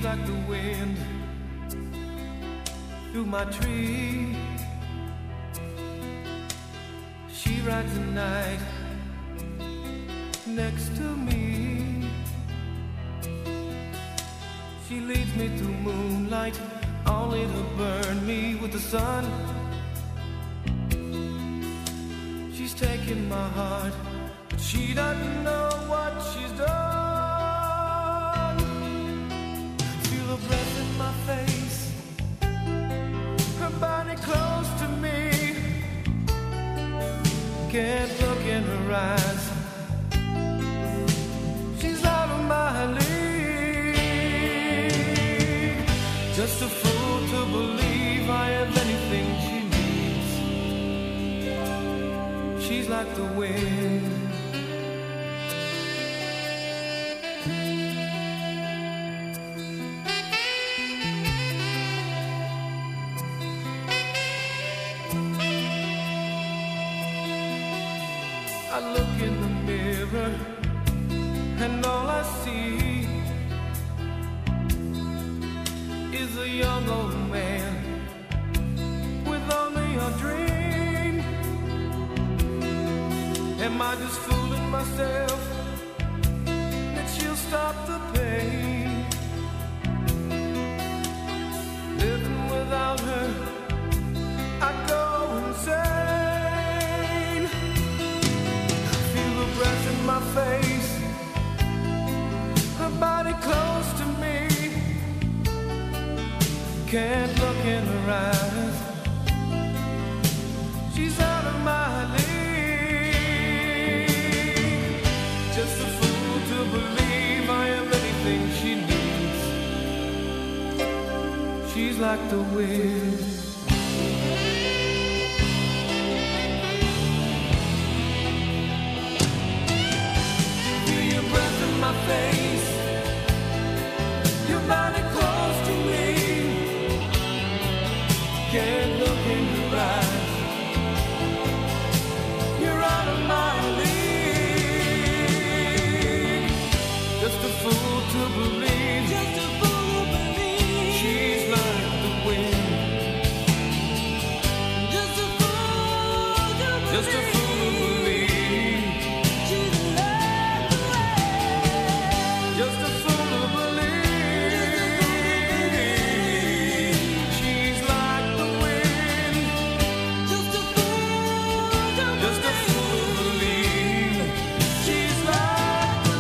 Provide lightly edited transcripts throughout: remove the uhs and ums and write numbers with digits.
like the wind through my tree. She rides the night next to me. She leads me through moonlight, only to burn me with the sun. She's taking my heart, but she doesn't know what she's done. Feel her breath in my face, her body close to me. Can't look in her eyes, she's out of my league. Just a fool to believe I have anything she needs. She's like the wind. I look in the mirror and all I see is a young old man with only a dream. Am I just fooling myself that she'll stop the pain? Living without her, I go insane. Feel the breath in my face, her body close to me. Can't look in her eyes, she's out of my league. Just a fool to believe I am anything she needs. She's like the wind. Feel your breath in my face, your body close to me. Can't look in your eyes, you're out of my league. Just a fool to believe, just a fool to believe. She's like the wind. Just a fool to believe, just a fool to believe. She's like the wind. Just a fool to believe. She's like the wind. Just a fool to believe. Just a fool to believe. She's like the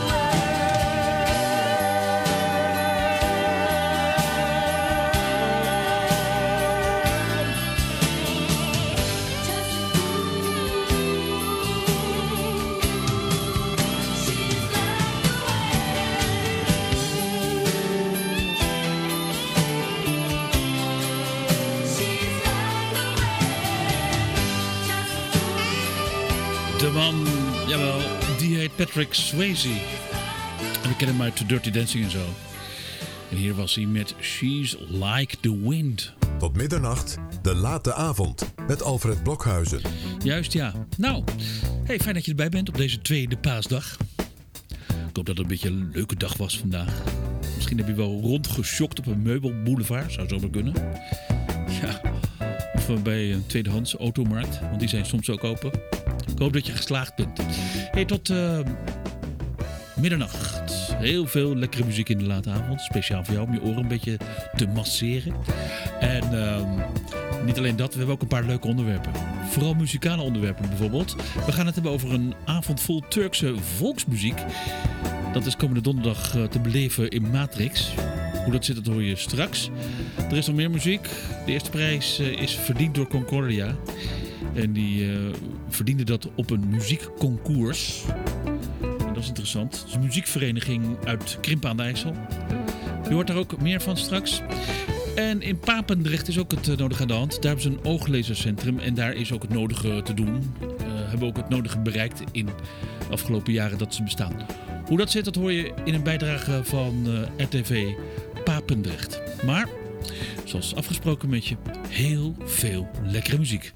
De man, jawel, die heet Patrick Swayze. En we kennen hem uit The Dirty Dancing en zo. En hier was hij met She's Like the Wind. Tot middernacht, de late avond, met Alfred Blokhuizen. Juist, ja. Nou, hey, fijn dat je erbij bent op deze tweede paasdag. Ik hoop dat het een beetje een leuke dag was vandaag. Misschien heb je wel rondgeschokt op een meubelboulevard, zou zo maar kunnen. Ja, of bij een tweedehands automarkt, want die zijn soms ook open. Ik hoop dat je geslaagd bent. Hey, tot middernacht. Heel veel lekkere muziek in de late avond. Speciaal voor jou om je oren een beetje te masseren. En niet alleen dat, we hebben ook een paar leuke onderwerpen. Vooral muzikale onderwerpen bijvoorbeeld. We gaan het hebben over een avond vol Turkse volksmuziek. Dat is komende donderdag te beleven in Matrix. Hoe dat zit, dat hoor je straks. Er is nog meer muziek. De eerste prijs is verdiend door Concordia. En die verdiende dat op een muziekconcours. En dat is interessant. Het is een muziekvereniging uit Krimpen aan de IJssel. Je hoort daar ook meer van straks. En in Papendrecht is ook het nodige aan de hand. Daar hebben ze een ooglezercentrum en daar is ook het nodige te doen. Hebben ook het nodige bereikt in de afgelopen jaren dat ze bestaan. Hoe dat zit, dat hoor je in een bijdrage van RTV Papendrecht. Maar, zoals afgesproken met je, heel veel lekkere muziek.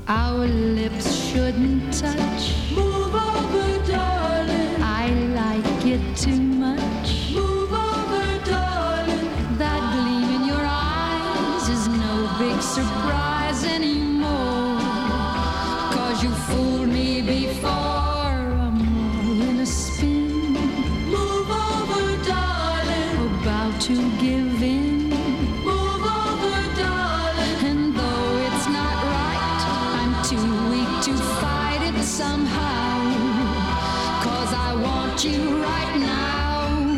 our lips shouldn't touch. Move over, darling. I like it too much. Move over, darling. That gleam in your eyes is no big surprise anymore. 'Cause you fooled me before. I'm all in a spin. Move over, darling. About to give in. Move over, darling. And though it's not right, I'm too weak to fight it somehow. 'Cause I want you right now.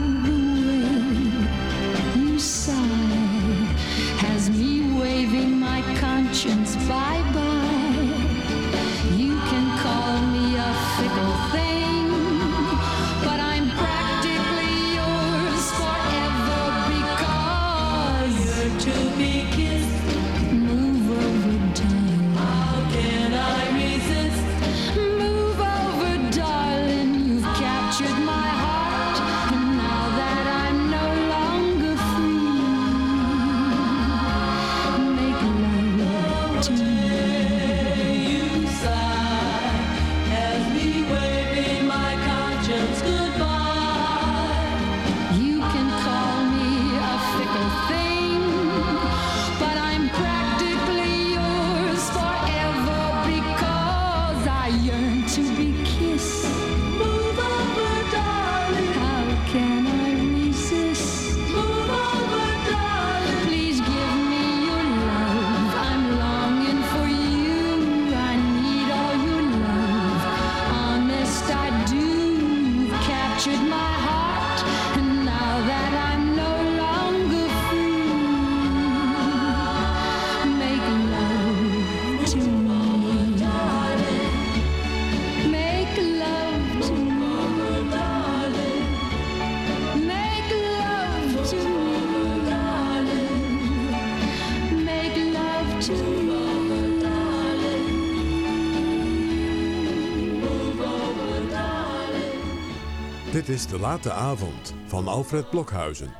You sigh has me waving my conscience bye-bye. You can call me a fickle thing, but I'm practically yours forever because You're to be kissed. move over, darling. How can I resist? Move over, darling. You've captured my heart, and now that I'm no longer free, make love to me. You sigh as me waving my conscience goodbye. You can call me a fickle thing, but I'm practically yours forever because I yearn to be kissed. Move over, darling. How can I resist? Move over, darling. Please give me your love. I'm longing for you. I need all your love. Honest, I do. You've captured my heart, and now that I'm no longer free, make love to me. Make love to me. Make love to me, darling. Make love to me, darling. Move over, darling. Dit is De Late Avond van Alfred Blokhuizen.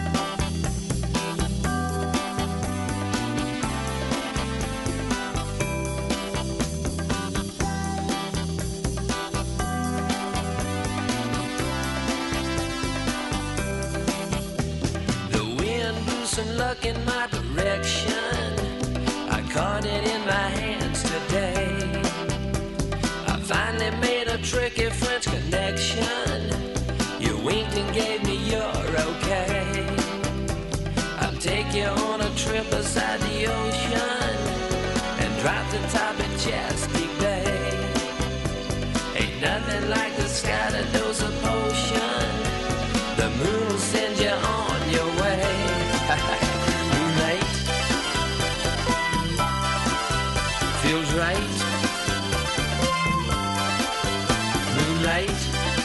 The wind blew some luck in my direction. I caught it in my hands today. I finally made a tricky French connection. You winked and gave me your okay. I'll take you on a trip beside the ocean and drop the top of Chesapeake Bay. Ain't nothing like the sky to dose a potion. The moon will send you on your way. Moonlight feels right. Moonlight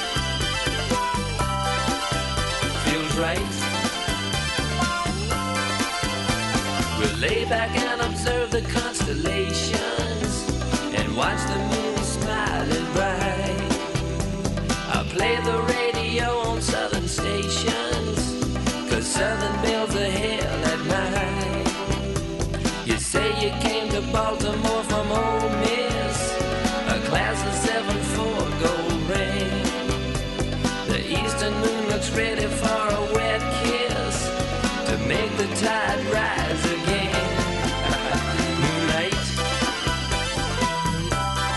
feels right. We'll lay back and observe the constellations and watch the moon smiling bright. I'll play the radio on southern stations, 'cause southern bells are hell at night. You say you came to Baltimore from Ole Miss, a class of 7-4 gold ring. The eastern moon looks ready for a wet kiss to make the tide rise again. Moonlight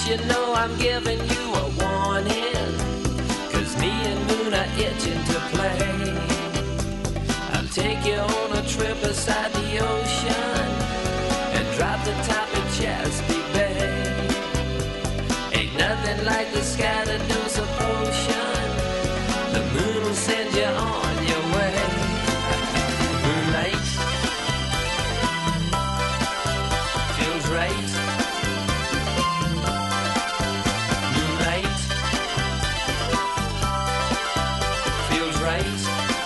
you know I'm giving you a warning, 'cause me and Moon are itching to play. I'll take you on a trip beside the ocean and drop the top of Chesapeake Bay. Ain't nothing like the sky to dose a potion. The moon will send you on your way. Moonlight feels right. Moonlight feels right.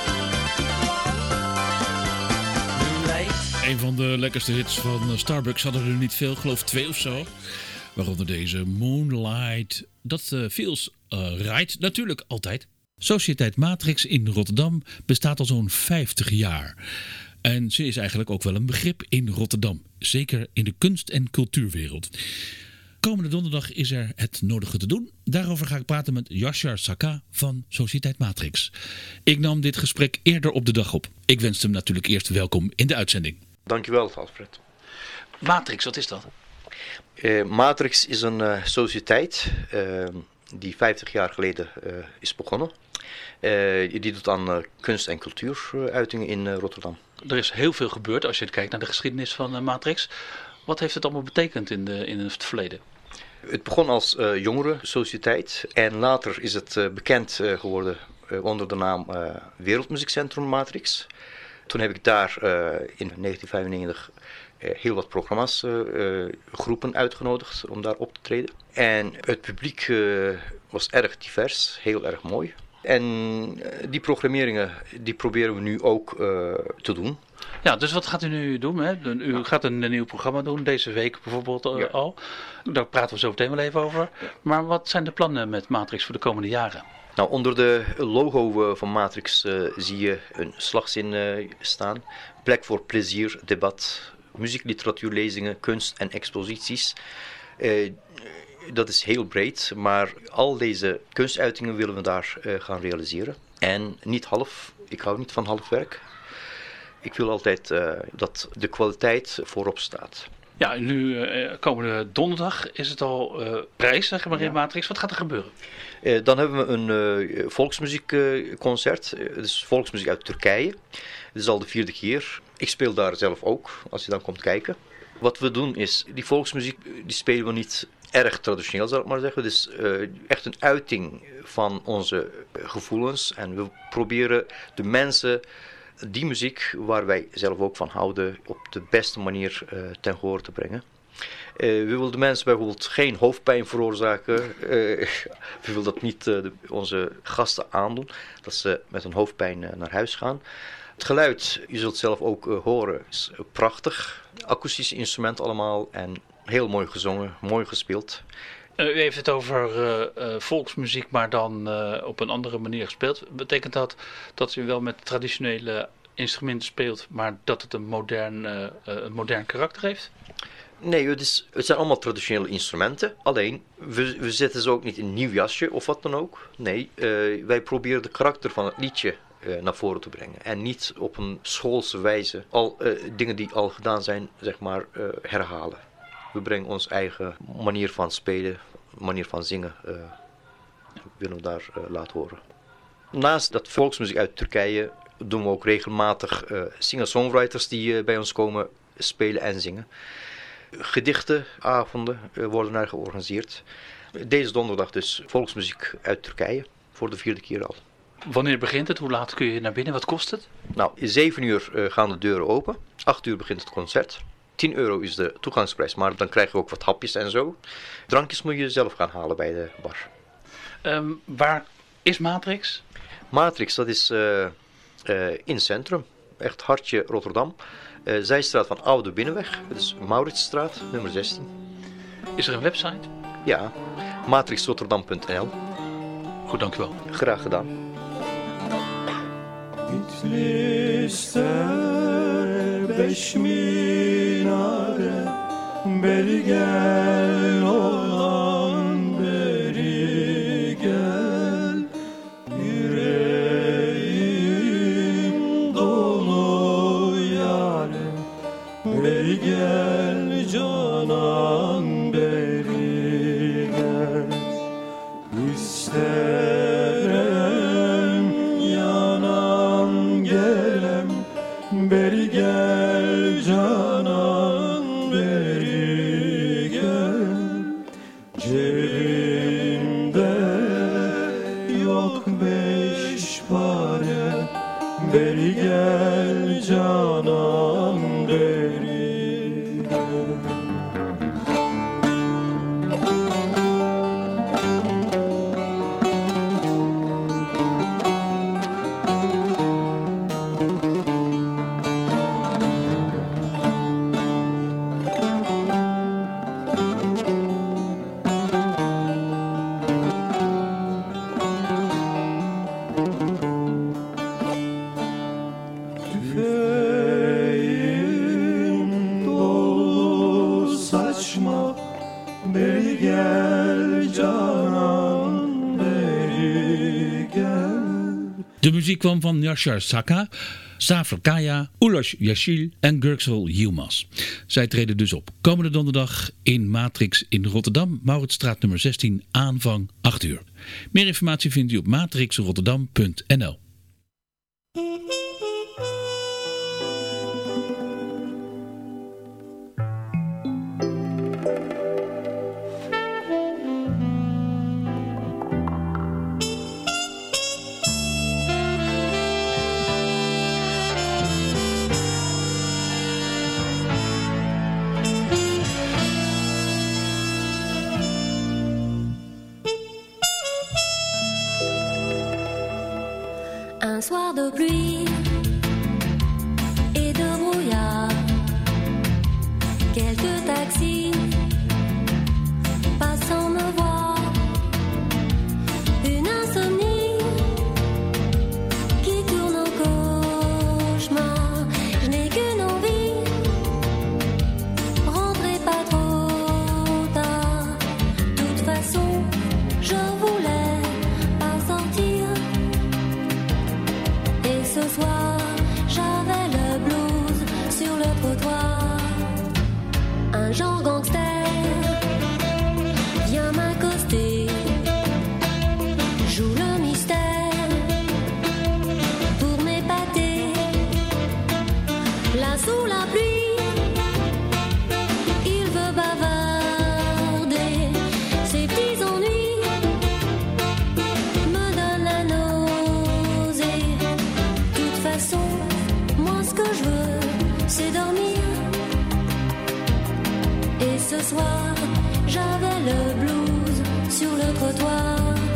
Moonlight. Een van de lekkerste hits van Starbucks hadden er niet veel, geloof 2 of zo. Waaronder deze Moonlight. Dat feels right, natuurlijk altijd. Sociëteit Matrix in Rotterdam bestaat al zo'n 50 jaar. En ze is eigenlijk ook wel een begrip in Rotterdam. Zeker in de kunst- en cultuurwereld. Komende donderdag is er het nodige te doen. Daarover ga ik praten met Yashar Saka van Sociëteit Matrix. Ik nam dit gesprek eerder op de dag op. Ik wens hem natuurlijk eerst welkom in de uitzending. Dankjewel, Alfred. Matrix, wat is dat? Matrix is een sociëteit die 50 jaar geleden is begonnen. Die doet aan kunst- en cultuuruitingen in Rotterdam. Er is heel veel gebeurd als je kijkt naar de geschiedenis van Matrix. Wat heeft het allemaal betekend in het verleden? Het begon als jongerensociëteit en later is het bekend geworden onder de naam Wereldmuziekcentrum Matrix. Toen heb ik daar in 1995 heel wat programma's, groepen uitgenodigd om daar op te treden. En het publiek was erg divers, heel erg mooi. En die programmeringen die proberen we nu ook te doen. Ja, dus wat gaat u nu doen? Hè? U gaat een nieuw programma doen, deze week bijvoorbeeld al. Daar praten we zo meteen wel even over. Maar wat zijn de plannen met Matrix voor de komende jaren? Nou, onder de logo van Matrix zie je een slagzin staan. Plek voor plezier, debat, muziek, literatuur, lezingen, kunst en exposities. Dat is heel breed, maar al deze kunstuitingen willen we daar gaan realiseren. En niet half, ik hou niet van half werk. Ik wil altijd dat de kwaliteit voorop staat. Ja, nu komende donderdag is het al prijs, zeg maar, in Matrix. Wat gaat er gebeuren? Dan hebben we een volksmuziekconcert. Het is volksmuziek uit Turkije. Het is al de 4e keer. Ik speel daar zelf ook, als je dan komt kijken. Wat we doen is, die volksmuziek die spelen we niet erg traditioneel, zal ik maar zeggen. Het is echt een uiting van onze gevoelens. En we proberen de mensen die muziek, waar wij zelf ook van houden, op de beste manier ten gehoor te brengen. We willen de mensen bijvoorbeeld geen hoofdpijn veroorzaken. We willen dat niet onze gasten aandoen, dat ze met een hoofdpijn naar huis gaan. Het geluid, je zult het zelf ook horen, is prachtig. Akoestische instrumenten allemaal en heel mooi gezongen, mooi gespeeld. U heeft het over volksmuziek, maar dan op een andere manier gespeeld. Betekent dat dat u wel met traditionele instrumenten speelt, maar dat het een modern karakter heeft? Nee, het zijn allemaal traditionele instrumenten. Alleen, we zetten ze ook niet in een nieuw jasje of wat dan ook. Nee, wij proberen de karakter van het liedje naar voren te brengen. En niet op een schoolse wijze al dingen die al gedaan zijn, zeg maar, herhalen. We brengen ons eigen manier van spelen, manier van zingen, willen we daar laten horen. Naast dat volksmuziek uit Turkije doen we ook regelmatig singer-songwriters die bij ons komen spelen en zingen. Gedichtenavonden worden daar georganiseerd. Deze donderdag dus volksmuziek uit Turkije, voor de 4e keer al. Wanneer begint het? Hoe laat kun je naar binnen? Wat kost het? Nou, 7 uur gaan de deuren open. 8 uur begint het concert. 10 euro is de toegangsprijs, maar dan krijg je ook wat hapjes en zo. Drankjes moet je zelf gaan halen bij de bar. Waar is Matrix? Matrix, dat is in het centrum. Echt hartje Rotterdam. Zijstraat van Oude Binnenweg. Dat is Mauritsstraat, nummer 16. Is er een website? Ja, matrixrotterdam.nl. Goed, dank u wel. Graag gedaan. Bitlis'te 5 minare, beri gel olan beri gel. Yüreğim dolu yarim, beri gel canan beri gel. beri gel canan beri gel. Tüfeğim dolu saçma beri gel canan beri gel. De muziek kwam van Yashar Saka, Safer Kaya, Ulas Yashil en Gurksel Yilmaz. Zij treden dus op komende donderdag in Matrix in Rotterdam, Mauritsstraat nummer 16, aanvang 8 uur. Meer informatie vindt u op matrixrotterdam.nl. Un soir de pluie et de brouillard, quelques taxis passant me voir, une insomnie qui tourne au cauchemar. Je n'ai qu'une envie, rentrez pas trop tard. De toute façon, je voulais pas sortir. Et ce soir, j'avais le blues sur le trottoir. Un genre gangster vient m'accoster, joue le mystère pour m'épater. Là sous la pluie, il veut bavarder. Ses petits ennuis me donnent la nausée. De toute façon, moi ce que je veux, c'est dormir. Et ce soir, j'avais le blues sur le trottoir.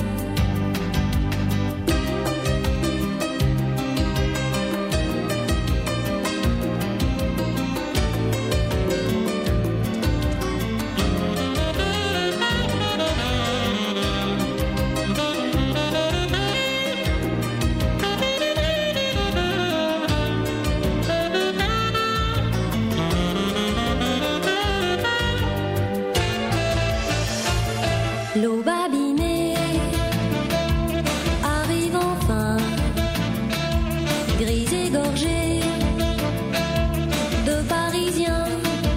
L'eau babinée arrive enfin, grise et gorgée de Parisiens.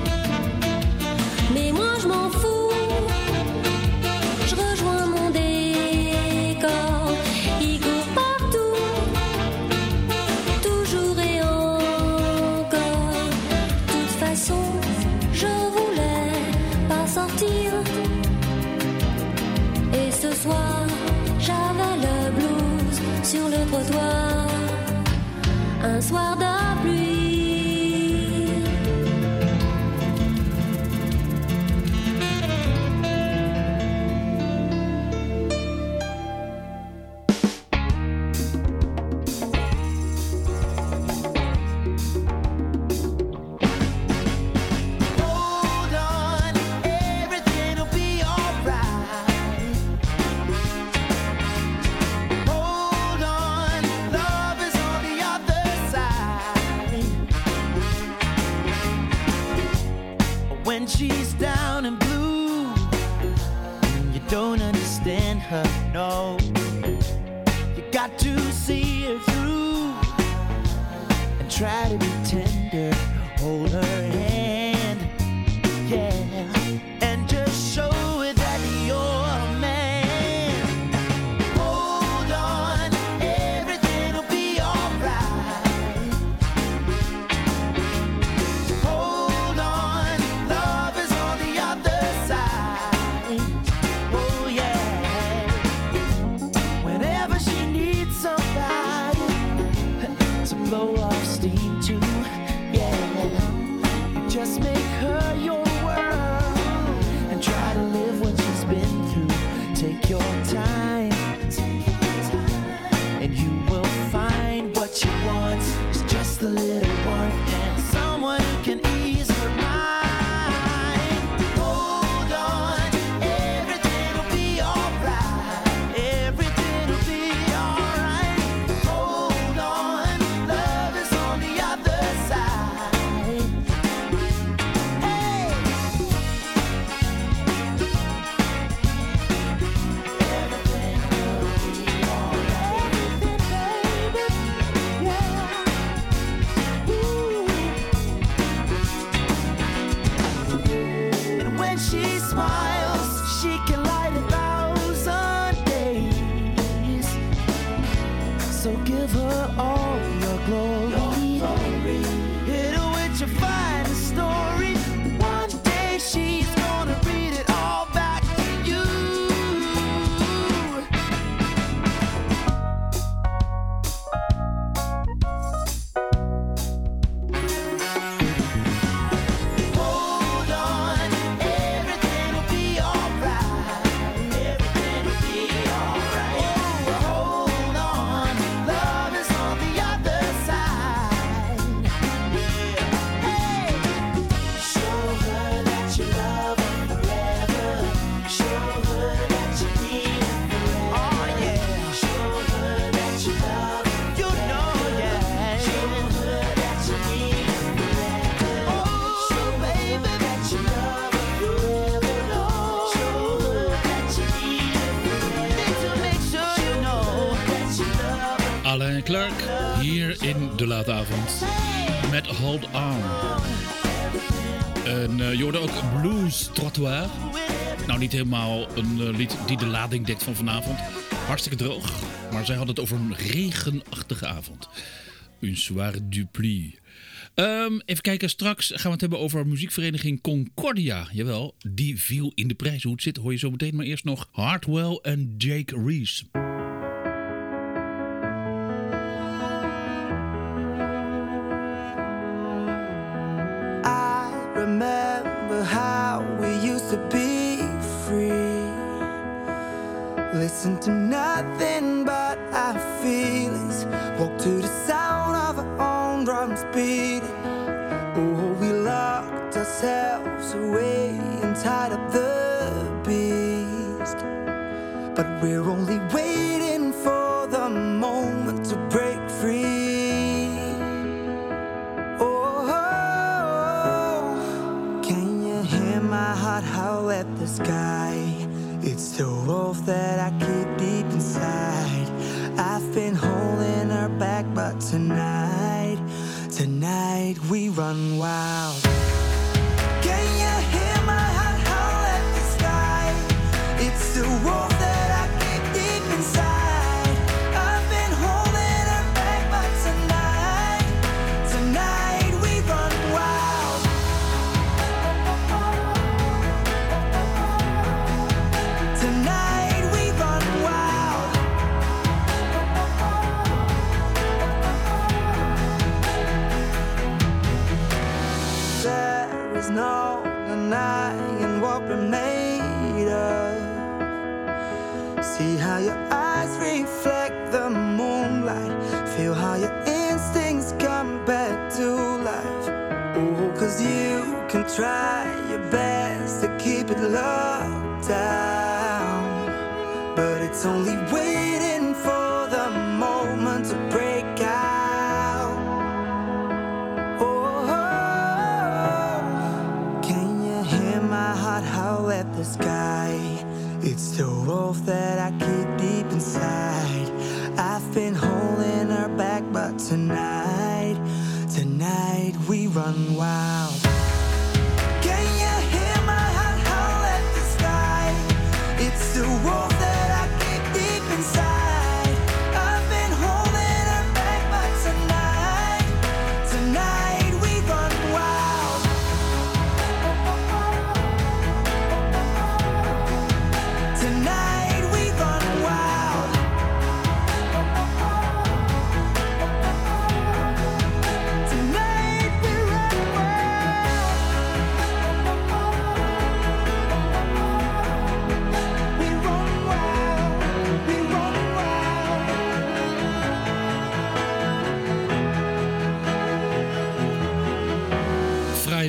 Mais moi je m'en fous, je rejoins mon décor. Il court partout, toujours et encore. De toute façon, je voulais pas sortir. Et ce soir, j'avais le blues sur le trottoir. Un soir de pluie. Hold on, everything'll be alright. Hold on, love is on the other side. When she's down and blue, you don't understand her, no. You got to see her through and try to be tender. Hold her hand, yeah, and just show her that you're a man. Hold on, everything'll be alright. Hold on, love is on the other side. Oh yeah. Whenever she needs somebody, 16 too. Yeah, you just make her your world and try to live what she's been through. Take your time, and you will find what she wants is just a little warmth and someone who can ease her mind. Hold on, everything will be alright. Everything will be alright. Hold on, love is on the other side. Hey, everything will be alright. Everything, baby, yeah. Ooh. And when she smiles, she can light 1,000 days. So give her all your glory. Hit her with your finest story. One day she's gonna read it all back to you. Hold on, everything will be alright. Everything will be alright. Oh, hold on, love is on the other side. Hey, show her that you love her forever. Show her that you need her forever. Oh yeah, show her that you love her. You know, yeah. Show her that you need her forever. Oh, baby, that you love her forever. Show her that you need her forever. Need to make sure you know that you love her. Alain Clark hier in de late avond met Hold On. En je hoorde ook Blues Trottoir. Nou, niet helemaal een lied die de lading dekt van vanavond. Hartstikke droog, maar zij hadden het over een regenachtige avond. Une soirée du pluie. Even kijken, straks gaan we het hebben over muziekvereniging Concordia. Jawel, die viel in de prijs. Hoe het zit hoor je zo meteen, maar eerst nog Hardwell en Jake Reese. I remember how we used to be free. Listen to nothing but our feelings. Walk to the sound of our own drums beating. Oh, we locked ourselves away and tied up the beast. But we're only waiting for the moment to break free. Oh, can you hear my heart howl at the sky? It's the wolf that I keep deep inside. I've been holding her back, but tonight we run wild. Can you hear my heart howl at the sky? It's the wolf that I keep deep inside. I've been holding her back, but tonight we run wild. Tonight we run wild. There is no denying what we're made of. See how your eyes reflect the moonlight. Feel how your instincts come back to life. Oh, 'cause you can try your best to keep it locked down, but it's only waiting for the moment to break out. Oh, can you hear my heart howl at the sky? It's the wolf that I keep deep inside. I've been holding her back, but tonight we run wild. Can you hear my heart howl at the sky? It's the wolf that I keep deep inside. I've been holding her back, but tonight we run wild. Tonight we run wild.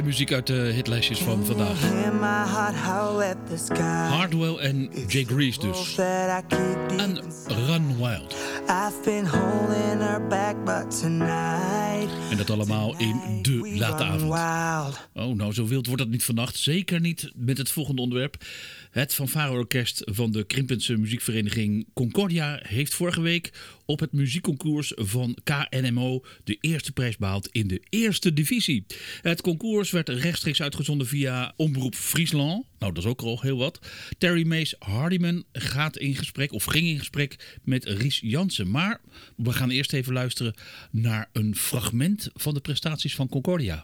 muziek uit de hitlijstjes van vandaag. In my heart, how wet the sky. Hardwell en Jay Grease dus. That I keep deep En Run Wild. I've been holding her back, but tonight. En dat allemaal in de late avond. Wild. Oh, nou zo wild wordt het niet vannacht. Zeker niet met het volgende onderwerp. Het fanfareorkest van de Krimpense muziekvereniging Concordia heeft vorige week op het muziekconcours van KNMO de eerste prijs behaald in de eerste divisie. Het concours werd rechtstreeks uitgezonden via Omroep Friesland. Nou, dat is ook al heel wat. Terry Maes Hardiman ging in gesprek met Ries Jansen. Maar we gaan eerst even luisteren naar een fragment van de prestaties van Concordia.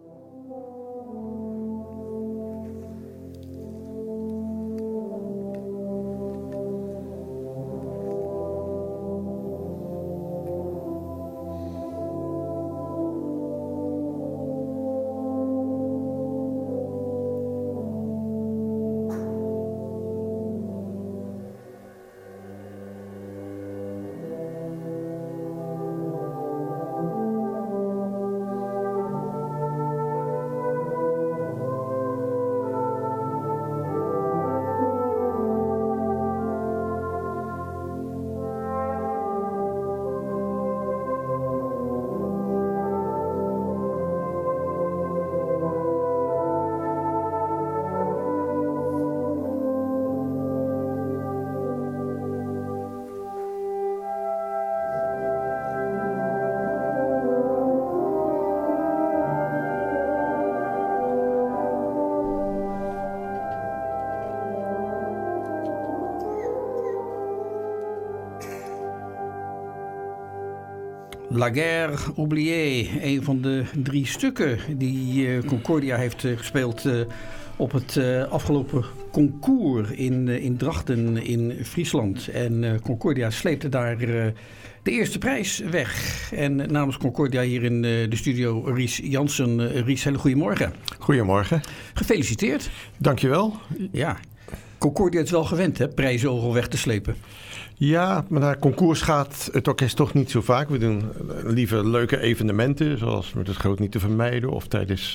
La Guerre Oubliée, een van de 3 stukken die Concordia heeft gespeeld op het afgelopen concours in Drachten in Friesland. En Concordia sleepte daar de eerste prijs weg. En namens Concordia hier in de studio Ries Jansen. Ries, hele goedemorgen. Goedemorgen. Gefeliciteerd. Dankjewel. Ja, Concordia is wel gewend, hè, prijzen overal weg te slepen. Ja, maar naar concours gaat het orkest toch niet zo vaak. We doen liever leuke evenementen, zoals met het groot niet te vermijden. Of tijdens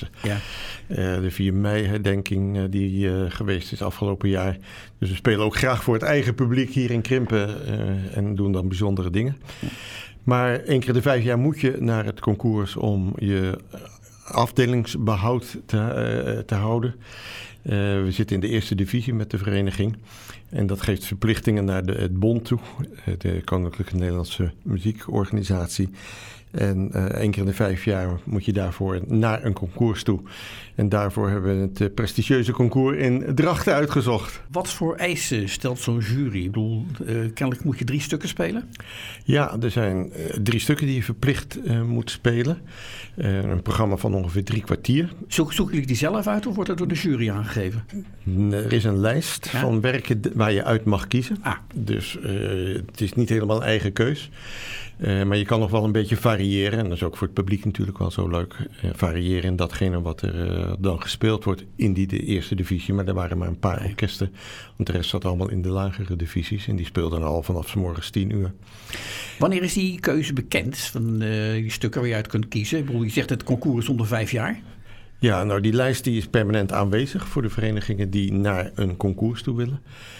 de 4 mei-herdenking die geweest is afgelopen jaar. Dus we spelen ook graag voor het eigen publiek hier in Krimpen en doen dan bijzondere dingen. Maar 1 keer in de 5 jaar moet je naar het concours om je afdelingsbehoud te houden. We zitten in de eerste divisie met de vereniging. En dat geeft verplichtingen naar het bond toe, de Koninklijke Nederlandse Muziekorganisatie. En 1 keer in de 5 jaar moet je daarvoor naar een concours toe. En daarvoor hebben we het prestigieuze concours in Drachten uitgezocht. Wat voor eisen stelt zo'n jury? Ik bedoel, kennelijk moet je 3 stukken spelen? Ja, er zijn 3 stukken die je verplicht moet spelen. Een programma van ongeveer 3 kwartier. Zoeken jullie die zelf uit of wordt dat door de jury aangegeven? Er is een lijst van werken waar je uit mag kiezen. Dus het is niet helemaal een eigen keus. Maar je kan nog wel een beetje variëren. En dat is ook voor het publiek natuurlijk wel zo leuk. Variëren in datgene wat er dan gespeeld wordt in de eerste divisie. Maar er waren maar een paar orkesten. Want de rest zat allemaal in de lagere divisies. En die speelden al vanaf 's morgens 10 uur. Wanneer is die keuze bekend van die stukken waar je uit kunt kiezen? Ik bedoel, je zegt het concours is onder 5 jaar. Ja, nou die lijst die is permanent aanwezig voor de verenigingen die naar een concours toe willen.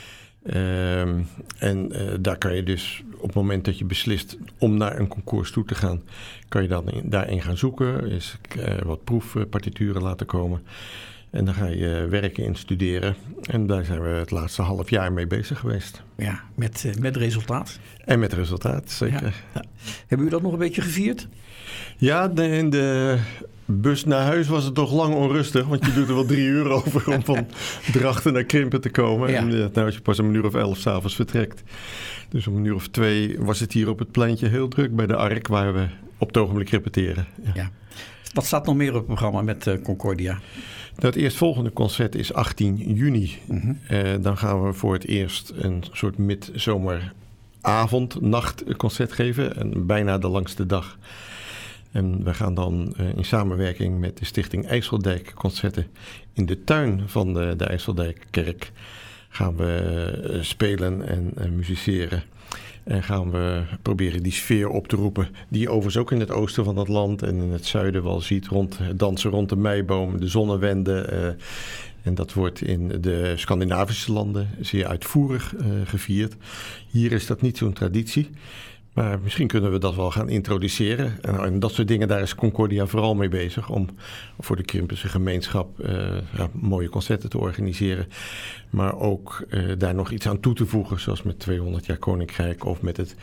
Daar kan je dus op het moment dat je beslist om naar een concours toe te gaan, kan je dan daarin gaan zoeken, eens wat proefpartituren laten komen. En dan ga je werken in studeren. En daar zijn we het laatste half jaar mee bezig geweest. Ja, met resultaat. En met resultaat, zeker. Ja. Hebben jullie dat nog een beetje gevierd? Ja, in de bus naar huis was het toch lang onrustig. Want je doet er wel 3 uur over om van Drachten naar Krimpen te komen. Ja. En nou, als je pas om 11:00 s'avonds vertrekt. Dus om 1:02 was het hier op het pleintje heel druk bij de Ark, waar we op het ogenblik repeteren. Ja. Wat staat nog meer op het programma met Concordia? Het eerstvolgende concert is 18 juni. Mm-hmm. Dan gaan we voor het eerst een soort midzomeravond, nachtconcert geven. En bijna de langste dag. En we gaan dan in samenwerking met de Stichting IJsseldijk concerten in de tuin van de IJsseldijkkerk gaan we spelen en musiceren. En gaan we proberen die sfeer op te roepen. Die je overigens ook in het oosten van het land en in het zuiden wel ziet. Rond het dansen rond de meiboom, de zonnewende. En dat wordt in de Scandinavische landen zeer uitvoerig gevierd. Hier is dat niet zo'n traditie. Maar misschien kunnen we dat wel gaan introduceren. En dat soort dingen, daar is Concordia vooral mee bezig. Om voor de Krimpense gemeenschap mooie concerten te organiseren. Maar ook daar nog iets aan toe te voegen. Zoals met 200 jaar Koninkrijk of met het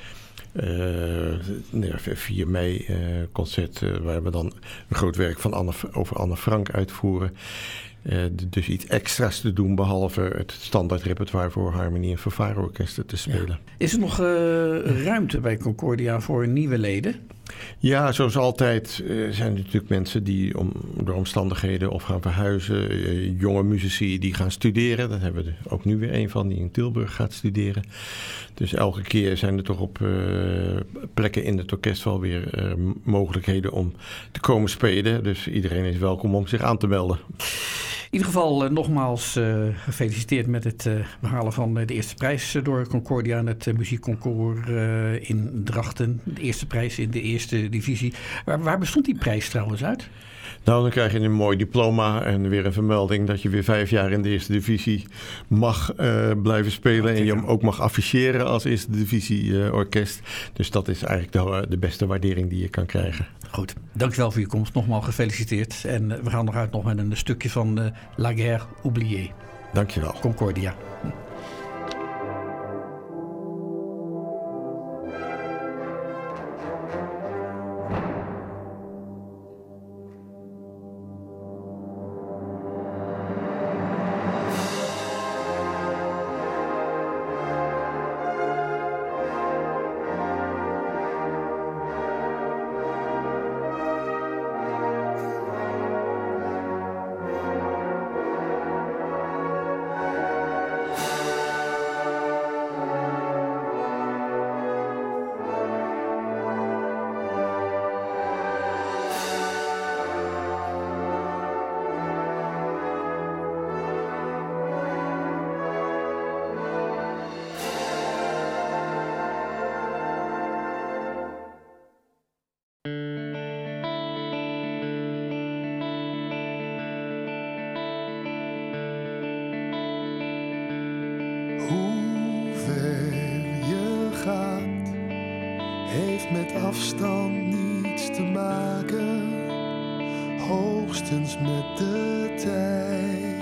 4 mei concert. Waar we dan een groot werk van over Anne Frank uitvoeren. Dus iets extra's te doen behalve het standaard repertoire voor harmonie- en fanfareorkesten te spelen. Ja. Is er nog ruimte bij Concordia voor nieuwe leden? Ja, zoals altijd zijn er natuurlijk mensen die door omstandigheden of gaan verhuizen. Jonge muzici die gaan studeren. Daar hebben we er ook nu weer een van die in Tilburg gaat studeren. Dus elke keer zijn er toch op plekken in het orkest wel weer mogelijkheden om te komen spelen. Dus iedereen is welkom om zich aan te melden. In ieder geval nogmaals gefeliciteerd met het behalen van de eerste prijs door Concordia en het muziekconcours in Drachten. De eerste prijs in de eerste divisie. Waar bestond die prijs trouwens uit? Nou, dan krijg je een mooi diploma en weer een vermelding dat je weer 5 jaar in de eerste divisie mag blijven spelen. En je hem ook mag afficheren als eerste divisie orkest. Dus dat is eigenlijk de beste waardering die je kan krijgen. Goed, dankjewel voor je komst. Nogmaals gefeliciteerd. En we gaan nog uit met een stukje van La Guerre Oubliée. Dankjewel. Concordia. Met afstand niets te maken, hoogstens met de tijd.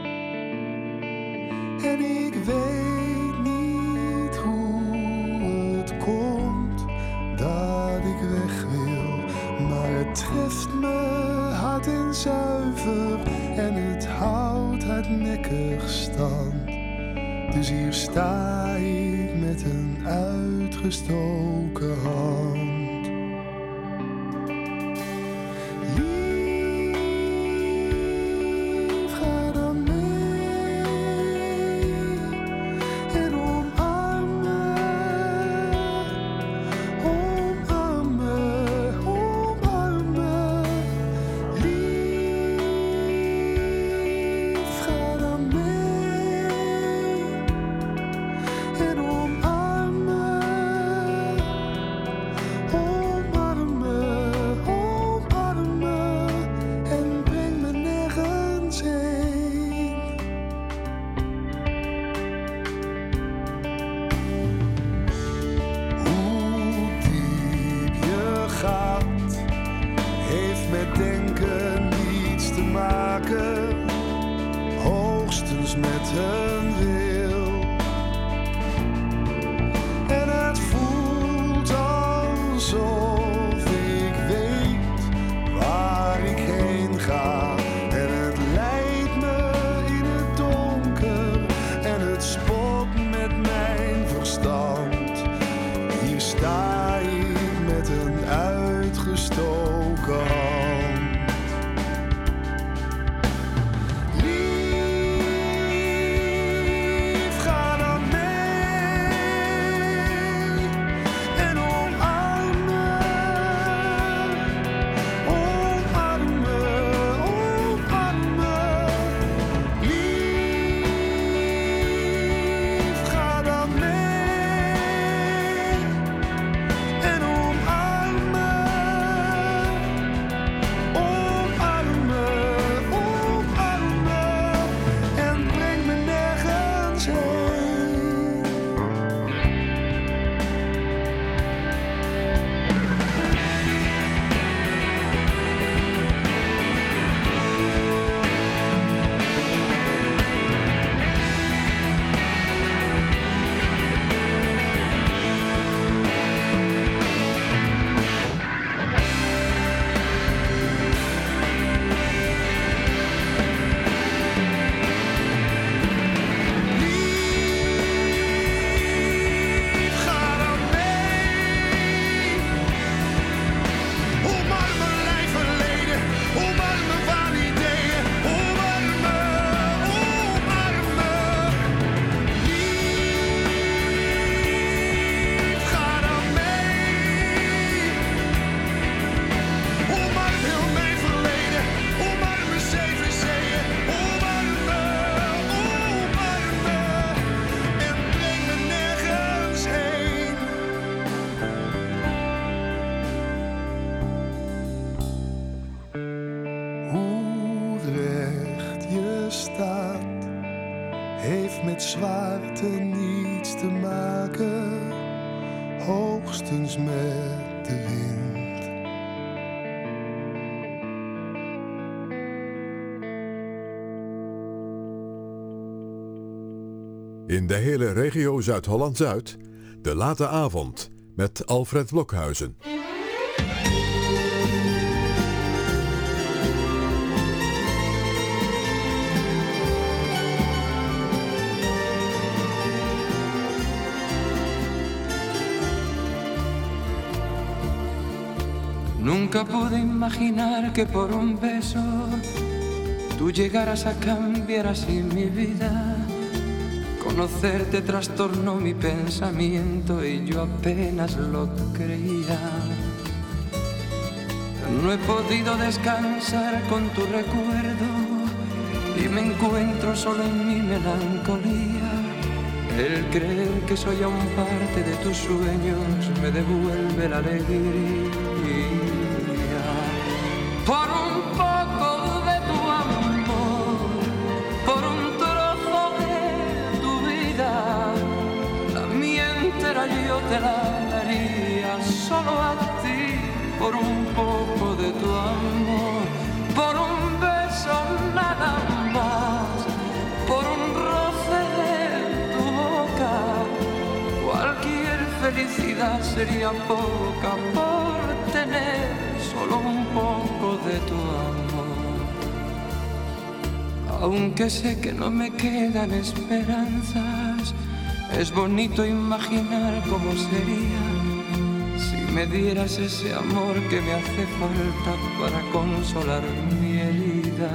En ik weet niet hoe het komt dat ik weg wil, maar het treft me hard en zuiver en het houdt hardnekkig stand. Dus hier sta ik met een uitgestoken hand. Lief, ga dan mee en omarm me, omarm me, omarm me. Lief, ga dan mee. Hoogstens met een wil. En het voelt alsof ik weet waar ik heen ga. En het leidt me in het donker en het spot met mijn verstand. Hier sta ik met een uitgestoken hand. zwaarte niets te maken, hoogstens met de wind. In de hele regio Zuid-Holland-Zuid, de late avond met Alfred Blokhuizen. Nunca pude imaginar que por un beso tú llegaras a cambiar así mi vida. Conocerte trastornó mi pensamiento y yo apenas lo creía. No he podido descansar con tu recuerdo y me encuentro solo en mi melancolía. El creer que soy aún parte de tus sueños me devuelve la alegría. Por un poco de tu amor, por un trozo de tu vida, la mía entera yo te la daría solo a ti. Por un poco de tu amor, por un beso nada más, por un roce de tu boca, cualquier felicidad sería poca por tener solo un poco de tu amor. Aunque sé que no me quedan esperanzas, es bonito imaginar cómo sería si me dieras ese amor que me hace falta para consolar mi herida.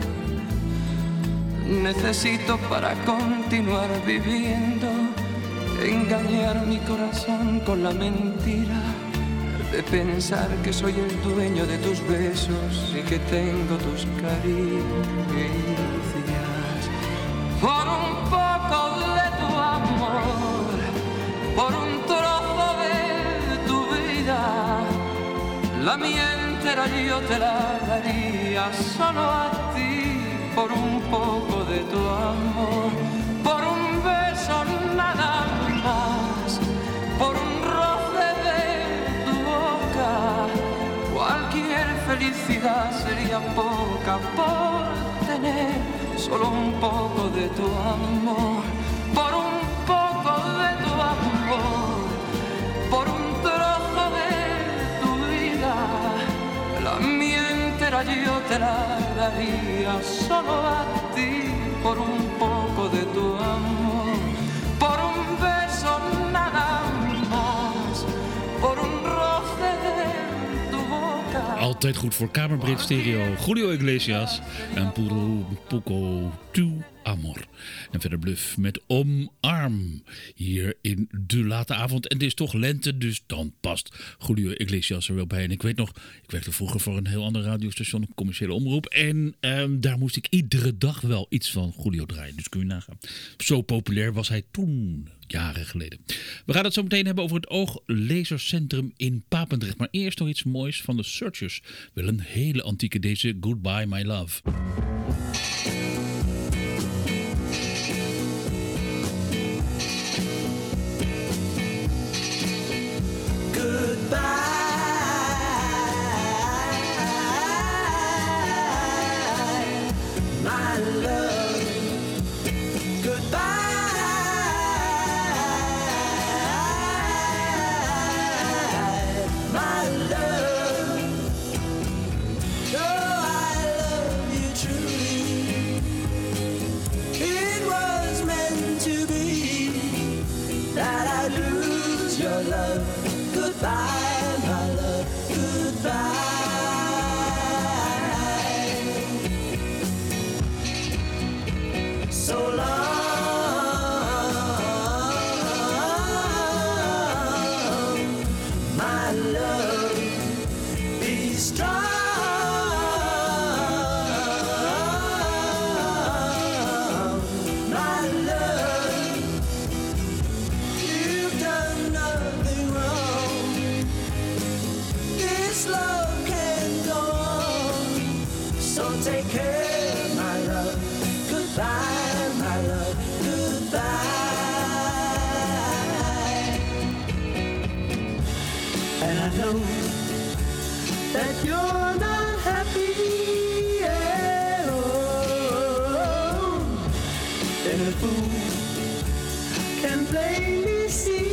Necesito para continuar viviendo engañar mi corazón con la mentira de pensar que soy el dueño de tus besos y que tengo tus caricias. Por un poco de tu amor, por un trozo de tu vida, la mía entera yo te la daría solo a ti. Por un poco de tu amor, por un beso nada más, por un roce de tu boca, cualquier felicidad sería poca por tener solo un poco de tu amor. Por un poco de tu amor, por un trozo de tu vida, la mía entera yo te la daría solo a ti. Por un poco de tu amor, por un beso nada más, por un roce de tu boca. Altijd goed voor Kamerbreed Stereo. Julio Iglesias en Puro Poco Tu Amor. En verder Bluff met Omarm hier in de late avond. En het is toch lente, dus dan past Julio Iglesias er wel bij. En ik weet nog, ik werkte vroeger voor een heel ander radiostation, een commerciële omroep. En daar moest ik iedere dag wel iets van Julio draaien. Dus kun je nagaan. Zo populair was hij toen, jaren geleden. We gaan het zo meteen hebben over het Ooglezercentrum in Papendrecht. Maar eerst nog iets moois van de Searchers. Wel een hele antieke, deze Goodbye My Love. Take care, my love. Goodbye, my love. Goodbye. that you're not happy at all. And a fool can plainly see.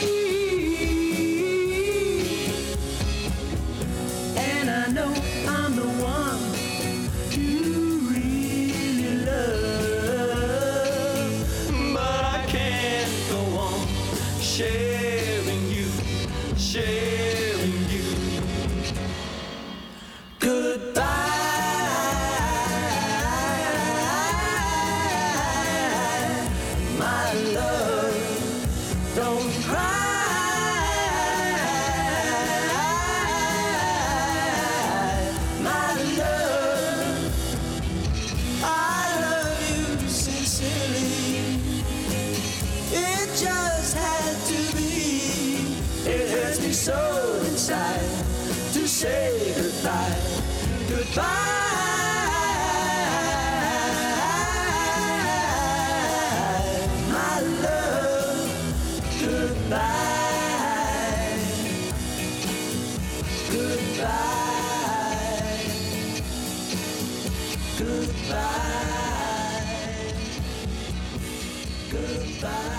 And I know I'm the one you really love, but I can't go on sharing you. Goodbye, my love, don't cry, my love, I love you sincerely, it just had to be, it hurts me so inside to say goodbye, goodbye. My love, goodbye, goodbye, goodbye, goodbye.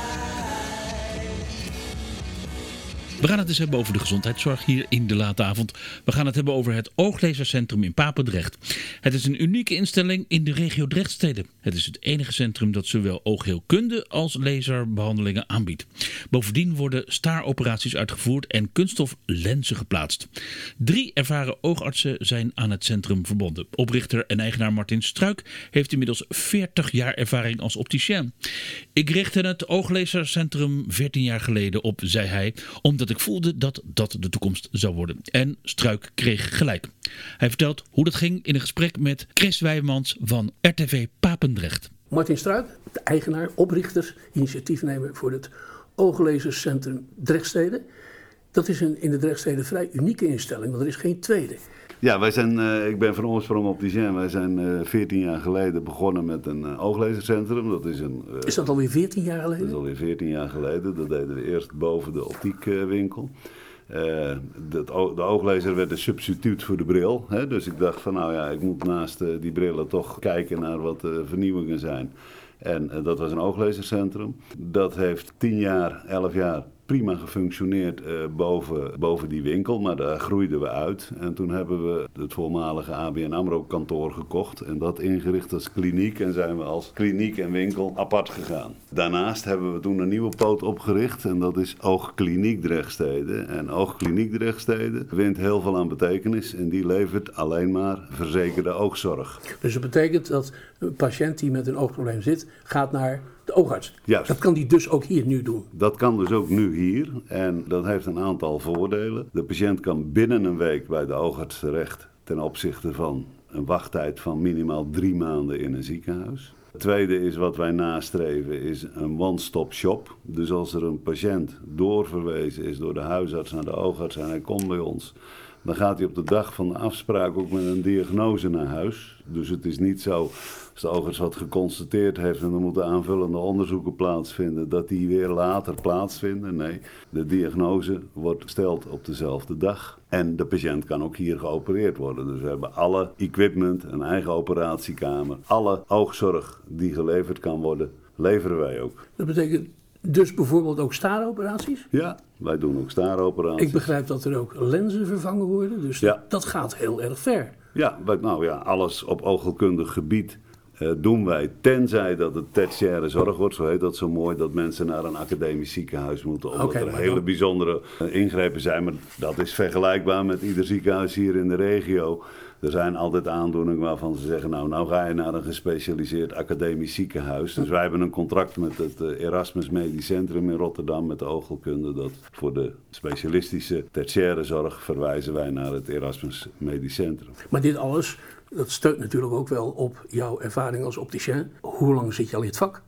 We gaan het eens hebben over de gezondheidszorg hier in de late avond. We gaan het hebben over het Ooglezercentrum in Papendrecht. Het is een unieke instelling in de regio Drechtstede. Het is het enige centrum dat zowel oogheelkunde als laserbehandelingen aanbiedt. Bovendien worden staaroperaties uitgevoerd en kunststof lenzen geplaatst. 3 ervaren oogartsen zijn aan het centrum verbonden. Oprichter en eigenaar Martin Struik heeft inmiddels 40 jaar ervaring als opticien. Ik richtte het Ooglezercentrum 14 jaar geleden op, zei hij, omdat ik voelde dat dat de toekomst zou worden. En Struik kreeg gelijk. Hij vertelt hoe dat ging in een gesprek met Chris Wijmans van RTV Papendrecht. Martin Struik, de eigenaar, oprichter, initiatiefnemer voor het Ooglezercentrum Drechtstede. Dat is in de Drechtstede vrij unieke instelling, want er is geen tweede. Ja, wij zijn, ik ben van oorsprong opticien. Wij zijn 14 jaar geleden begonnen met een ooglezercentrum. Dat is is dat alweer 14 jaar geleden? Dat is alweer 14 jaar geleden. Dat deden we eerst boven de optiekwinkel. De ooglezer werd een substituut voor de bril. Hè? Dus ik dacht van nou ja, ik moet naast die brillen toch kijken naar wat vernieuwingen zijn. En dat was een ooglezercentrum. Dat heeft 10 jaar, 11 jaar prima gefunctioneerd boven die winkel, maar daar groeiden we uit. En toen hebben we het voormalige ABN AMRO kantoor gekocht en dat ingericht als kliniek en zijn we als kliniek en winkel apart gegaan. Daarnaast hebben we toen een nieuwe poot opgericht en dat is Oogkliniek Drechtstede. En Oogkliniek Drechtstede wint heel veel aan betekenis en die levert alleen maar verzekerde oogzorg. Dus dat betekent dat een patiënt die met een oogprobleem zit, gaat naar de oogarts. Juist. Dat kan die dus ook hier nu doen? Dat kan dus ook nu hier en dat heeft een aantal voordelen. De patiënt kan binnen een week bij de oogarts terecht ten opzichte van een wachttijd van minimaal 3 maanden in een ziekenhuis. Het tweede is wat wij nastreven is een one-stop shop. Dus als er een patiënt doorverwezen is door de huisarts naar de oogarts en hij komt bij ons, dan gaat hij op de dag van de afspraak ook met een diagnose naar huis. Dus het is niet zo, als de oogarts wat geconstateerd heeft en er moeten aanvullende onderzoeken plaatsvinden, dat die weer later plaatsvinden. Nee, de diagnose wordt gesteld op dezelfde dag. En de patiënt kan ook hier geopereerd worden. Dus we hebben alle equipment, een eigen operatiekamer. Alle oogzorg die geleverd kan worden, leveren wij ook. Dat betekent dus bijvoorbeeld ook staaroperaties? Ja, wij doen ook staaroperaties. Ik begrijp dat er ook lenzen vervangen worden, dus ja, dat gaat heel erg ver. Ja, nou ja, alles op oogheelkundig gebied doen wij, tenzij dat het tertiaire zorg wordt, zo heet dat zo mooi, dat mensen naar een academisch ziekenhuis moeten, omdat er hele bijzondere ingrepen zijn. Maar dat is vergelijkbaar met ieder ziekenhuis hier in de regio. Er zijn altijd aandoeningen waarvan ze zeggen, nou ga je naar een gespecialiseerd academisch ziekenhuis. Dus wij hebben een contract met het Erasmus Medisch Centrum in Rotterdam met de oogheelkunde. Dat voor de specialistische tertiaire zorg verwijzen wij naar het Erasmus Medisch Centrum. Maar dit alles, dat steunt natuurlijk ook wel op jouw ervaring als opticien. Hoe lang zit je al in het vak?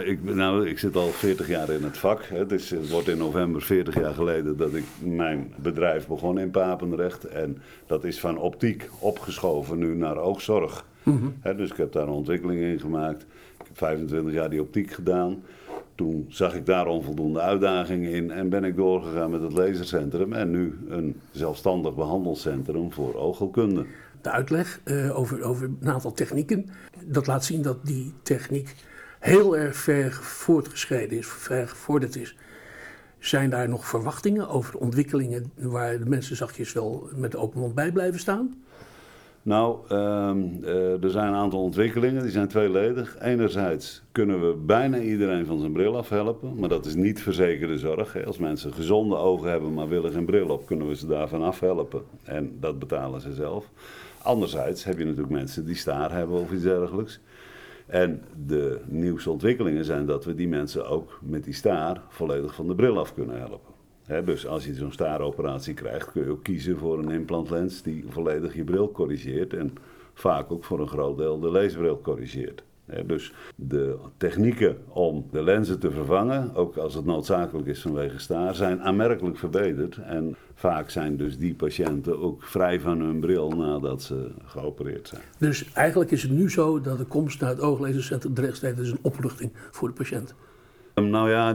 Ik zit al 40 jaar in het vak. Het wordt in november 40 jaar geleden dat ik mijn bedrijf begon in Papendrecht. En dat is van optiek opgeschoven nu naar oogzorg. Mm-hmm. Dus ik heb daar een ontwikkeling in gemaakt. Ik heb 25 jaar die optiek gedaan. Toen zag ik daar onvoldoende uitdagingen in en ben ik doorgegaan met het lasercentrum en nu een zelfstandig behandelcentrum voor oogheelkunde. De uitleg over een aantal technieken, dat laat zien dat die techniek heel erg ver voortgeschreden is, ver gevorderd is. Zijn daar nog verwachtingen over ontwikkelingen waar de mensen zachtjes wel met de open mond bij blijven staan? Nou, er zijn een aantal ontwikkelingen, die zijn tweeledig. Enerzijds kunnen we bijna iedereen van zijn bril afhelpen, maar dat is niet verzekerde zorg. Hè. Als mensen gezonde ogen hebben, maar willen geen bril op, kunnen we ze daarvan afhelpen. En dat betalen ze zelf. Anderzijds heb je natuurlijk mensen die staar hebben of iets dergelijks. En de nieuwste ontwikkelingen zijn dat we die mensen ook met die staar volledig van de bril af kunnen helpen. Dus als je zo'n staaroperatie krijgt, kun je ook kiezen voor een implantlens die volledig je bril corrigeert en vaak ook voor een groot deel de leesbril corrigeert. Dus de technieken om de lenzen te vervangen, ook als het noodzakelijk is vanwege staar, zijn aanmerkelijk verbeterd. En vaak zijn dus die patiënten ook vrij van hun bril nadat ze geopereerd zijn. Dus eigenlijk is het nu zo dat de komst naar het ooglasercentrum Drechtstede is een opluchting voor de patiënt. Nou ja,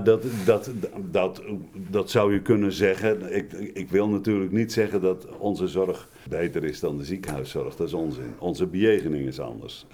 dat zou je kunnen zeggen. Ik wil natuurlijk niet zeggen dat onze zorg beter is dan de ziekenhuiszorg. Dat is onzin. Onze bejegening is anders.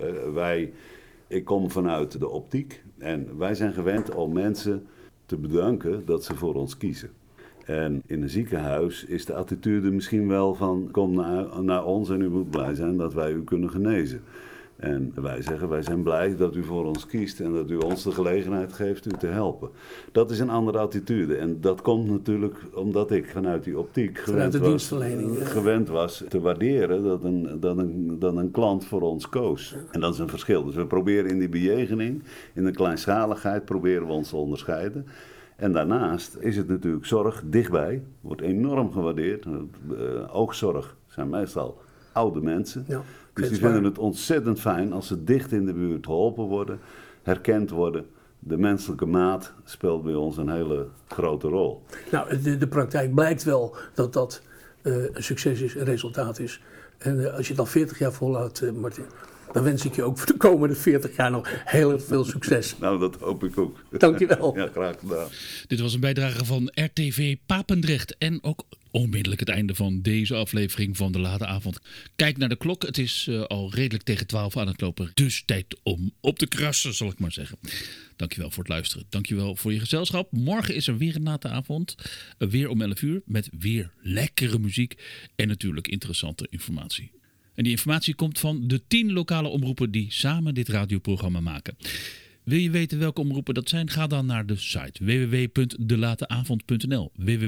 Ik kom vanuit de optiek en wij zijn gewend om mensen te bedanken dat ze voor ons kiezen. En in een ziekenhuis is de attitude misschien wel van kom naar ons en u moet blij zijn dat wij u kunnen genezen. En wij zeggen, wij zijn blij dat u voor ons kiest en dat u ons de gelegenheid geeft u te helpen. Dat is een andere attitude. En dat komt natuurlijk omdat ik vanuit die optiek gewend was te waarderen dat een klant voor ons koos. En dat is een verschil. Dus we proberen in die bejegening, in de kleinschaligheid, proberen we ons te onderscheiden. En daarnaast is het natuurlijk zorg dichtbij, wordt enorm gewaardeerd. Oogzorg zijn meestal oude mensen. Ja. Dus die vinden het ontzettend fijn als ze dicht in de buurt geholpen worden, herkend worden. De menselijke maat speelt bij ons een hele grote rol. Nou, de praktijk blijkt wel dat dat een succes is, een resultaat is. En als je het al 40 jaar volhoudt, Martin, dan wens ik je ook voor de komende 40 jaar nog heel veel succes. Nou, dat hoop ik ook. Dankjewel. Ja, graag gedaan. Dit was een bijdrage van RTV Papendrecht en ook onmiddellijk het einde van deze aflevering van De Late Avond. Kijk naar de klok, het is al redelijk tegen 12 aan het lopen. Dus tijd om op te krassen, zal ik maar zeggen. Dankjewel voor het luisteren. Dankjewel voor je gezelschap. Morgen is er weer een Late Avond. Weer om 11 uur met weer lekkere muziek en natuurlijk interessante informatie. En die informatie komt van de 10 lokale omroepen die samen dit radioprogramma maken. Wil je weten welke omroepen dat zijn? Ga dan naar de site www.delateavond.nl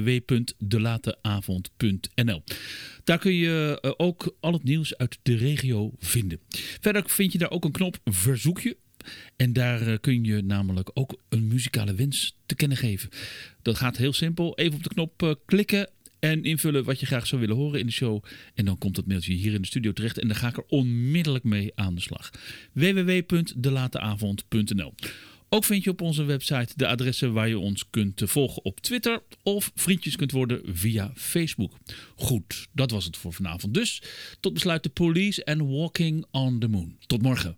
www.delateavond.nl. Daar kun je ook al het nieuws uit de regio vinden. Verder vind je daar ook een knop verzoekje. En daar kun je namelijk ook een muzikale wens te kennen geven. Dat gaat heel simpel. Even op de knop klikken. En invullen wat je graag zou willen horen in de show. En dan komt dat mailtje hier in de studio terecht. En dan ga ik er onmiddellijk mee aan de slag. www.delateavond.nl. Ook vind je op onze website de adressen waar je ons kunt volgen op Twitter. Of vriendjes kunt worden via Facebook. Goed, dat was het voor vanavond. Dus tot besluit The Police and Walking on the Moon. Tot morgen.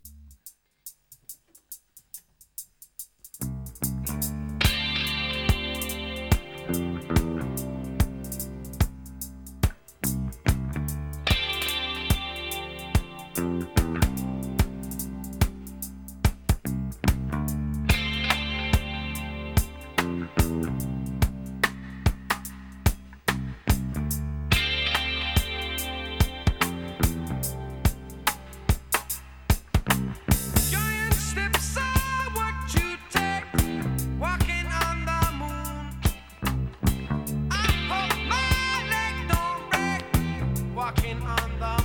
Walking on the